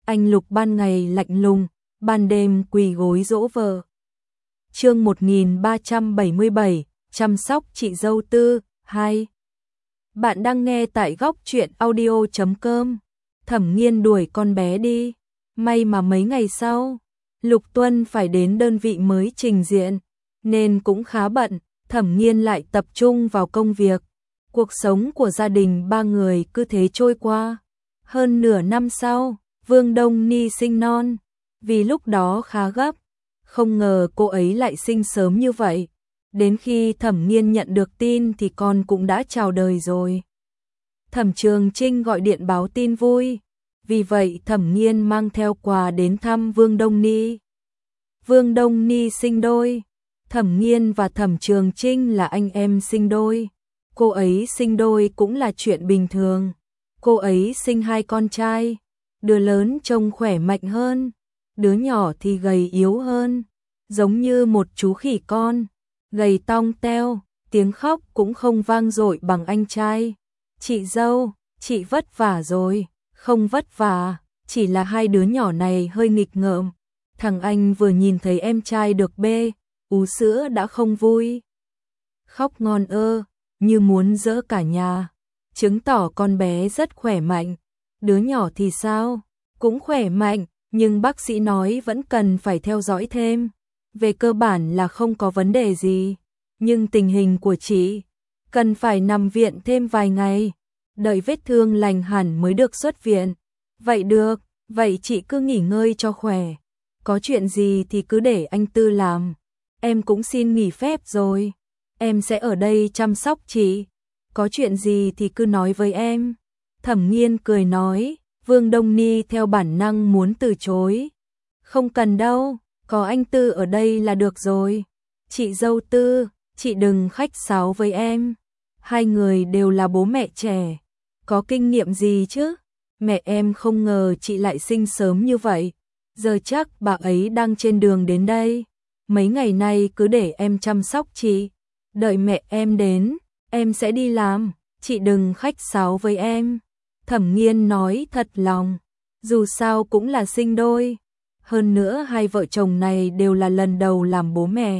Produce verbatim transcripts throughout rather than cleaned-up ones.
Anh Lục ban ngày lạnh lùng, ban đêm quỳ gối dỗ vợ. Chương một nghìn ba trăm bảy mươi bảy, chăm sóc chị dâu tư, hai. Bạn đang nghe tại góc truyện audio chấm com. Thẩm Nghiên đuổi con bé đi. May mà mấy ngày sau, Lục Tuân phải đến đơn vị mới trình diện, nên cũng khá bận. Thẩm Nghiên lại tập trung vào công việc. Cuộc sống của gia đình ba người cứ thế trôi qua. Hơn nửa năm sau, Vương Đông Ni sinh non. Vì lúc đó khá gấp, không ngờ cô ấy lại sinh sớm như vậy. Đến khi Thẩm Nghiên nhận được tin thì con cũng đã chào đời rồi. Thẩm Trường Trinh gọi điện báo tin vui. Vì vậy Thẩm Nghiên mang theo quà đến thăm Vương Đông Ni. Vương Đông Ni sinh đôi. Thẩm Nghiên và Thẩm Trường Trinh là anh em sinh đôi. Cô ấy sinh đôi cũng là chuyện bình thường. Cô ấy sinh hai con trai. Đứa lớn trông khỏe mạnh hơn, đứa nhỏ thì gầy yếu hơn, giống như một chú khỉ con, gầy tong teo, tiếng khóc cũng không vang dội bằng anh trai. Chị dâu, chị vất vả rồi. Không vất vả, chỉ là hai đứa nhỏ này hơi nghịch ngợm. Thằng anh vừa nhìn thấy em trai được bê, ú sữa đã không vui. Khóc ngon ơ, như muốn dỡ cả nhà, chứng tỏ con bé rất khỏe mạnh. Đứa nhỏ thì sao? Cũng khỏe mạnh, nhưng bác sĩ nói vẫn cần phải theo dõi thêm. Về cơ bản là không có vấn đề gì, nhưng tình hình của chị cần phải nằm viện thêm vài ngày, đợi vết thương lành hẳn mới được xuất viện. Vậy được, vậy chị cứ nghỉ ngơi cho khỏe. Có chuyện gì thì cứ để anh Tư làm. Em cũng xin nghỉ phép rồi. Em sẽ ở đây chăm sóc chị. Có chuyện gì thì cứ nói với em. Thẩm Nghiên cười nói. Vương Đông Ni theo bản năng muốn từ chối. Không cần đâu, có anh Tư ở đây là được rồi. Chị dâu Tư, chị đừng khách sáo với em. Hai người đều là bố mẹ trẻ. Có kinh nghiệm gì chứ? Mẹ em không ngờ chị lại sinh sớm như vậy. Giờ chắc bà ấy đang trên đường đến đây. Mấy ngày nay cứ để em chăm sóc chị. Đợi mẹ em đến, em sẽ đi làm. Chị đừng khách sáo với em. Thẩm Nghiên nói thật lòng. Dù sao cũng là sinh đôi. Hơn nữa hai vợ chồng này đều là lần đầu làm bố mẹ.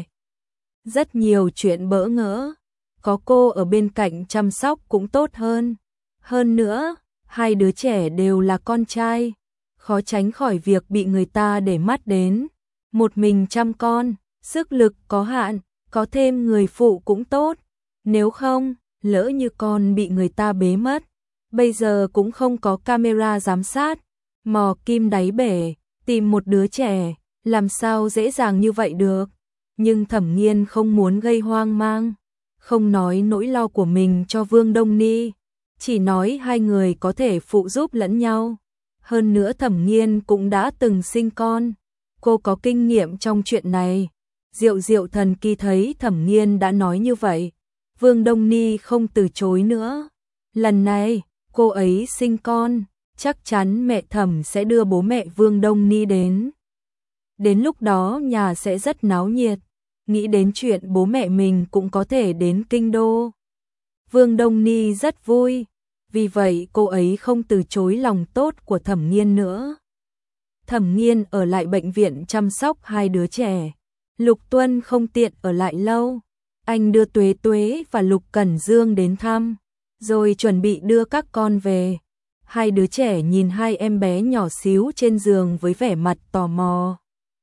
Rất nhiều chuyện bỡ ngỡ. Có cô ở bên cạnh chăm sóc cũng tốt hơn. Hơn nữa, hai đứa trẻ đều là con trai. Khó tránh khỏi việc bị người ta để mắt đến. Một mình chăm con, sức lực có hạn, có thêm người phụ cũng tốt. Nếu không, lỡ như con bị người ta bế mất. Bây giờ cũng không có camera giám sát. Mò kim đáy bể, tìm một đứa trẻ, làm sao dễ dàng như vậy được. Nhưng Thẩm Nghiên không muốn gây hoang mang. Không nói nỗi lo của mình cho Vương Đông Ni. Chỉ nói hai người có thể phụ giúp lẫn nhau. Hơn nữa Thẩm Nghiên cũng đã từng sinh con. Cô có kinh nghiệm trong chuyện này. Diệu Diệu Thần Kỳ thấy Thẩm Nghiên đã nói như vậy. Vương Đông Ni không từ chối nữa. Lần này, cô ấy sinh con, chắc chắn mẹ Thẩm sẽ đưa bố mẹ Vương Đông Ni đến. Đến lúc đó nhà sẽ rất náo nhiệt. Nghĩ đến chuyện bố mẹ mình cũng có thể đến kinh đô. Vương Đông Ni rất vui. Vì vậy cô ấy không từ chối lòng tốt của Thẩm Nghiên nữa. Thẩm Nghiên ở lại bệnh viện chăm sóc hai đứa trẻ. Lục Tuân không tiện ở lại lâu. Anh đưa Tuế Tuế và Lục Cẩn Dương đến thăm, rồi chuẩn bị đưa các con về. Hai đứa trẻ nhìn hai em bé nhỏ xíu trên giường với vẻ mặt tò mò.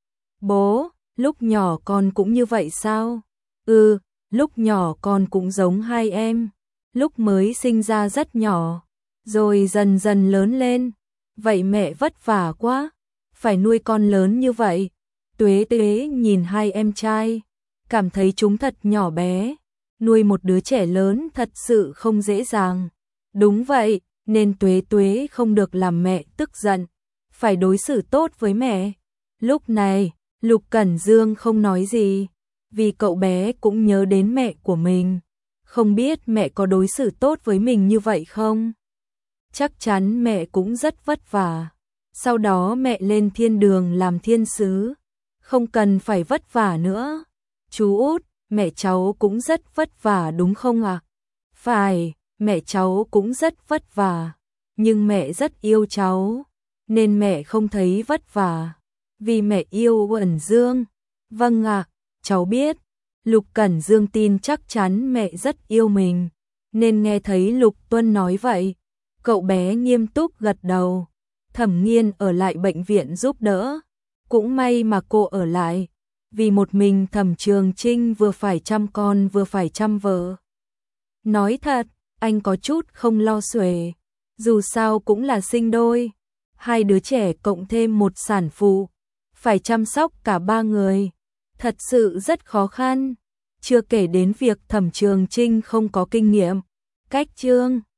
Bố, lúc nhỏ con cũng như vậy sao? Ừ, lúc nhỏ con cũng giống hai em. Lúc mới sinh ra rất nhỏ, rồi dần dần lớn lên. Vậy mẹ vất vả quá, phải nuôi con lớn như vậy. Tuế Tuế nhìn hai em trai, cảm thấy chúng thật nhỏ bé. Nuôi một đứa trẻ lớn thật sự không dễ dàng. Đúng vậy, nên Tuế Tuế không được làm mẹ tức giận, phải đối xử tốt với mẹ. Lúc này, Lục Cẩn Dương không nói gì, vì cậu bé cũng nhớ đến mẹ của mình. Không biết mẹ có đối xử tốt với mình như vậy không? Chắc chắn mẹ cũng rất vất vả. Sau đó mẹ lên thiên đường làm thiên sứ, không cần phải vất vả nữa. Chú út, mẹ cháu cũng rất vất vả đúng không ạ? À? Phải, mẹ cháu cũng rất vất vả, nhưng mẹ rất yêu cháu. nên mẹ không thấy vất vả. Vì mẹ yêu Ẩn Dương. Vâng ạ, cháu biết. Lục Cẩn Dương tin chắc chắn mẹ rất yêu mình, nên nghe thấy Lục Tuân nói vậy, cậu bé nghiêm túc gật đầu. Thẩm Nghiên ở lại bệnh viện giúp đỡ. Cũng may mà cô ở lại, vì một mình Thẩm Trường Trinh vừa phải chăm con vừa phải chăm vợ. Nói thật, anh có chút không lo xuể, dù sao cũng là sinh đôi, hai đứa trẻ cộng thêm một sản phụ, phải chăm sóc cả ba người, thật sự rất khó khăn, chưa kể đến việc Thẩm Trường Trinh không có kinh nghiệm. Cách Trương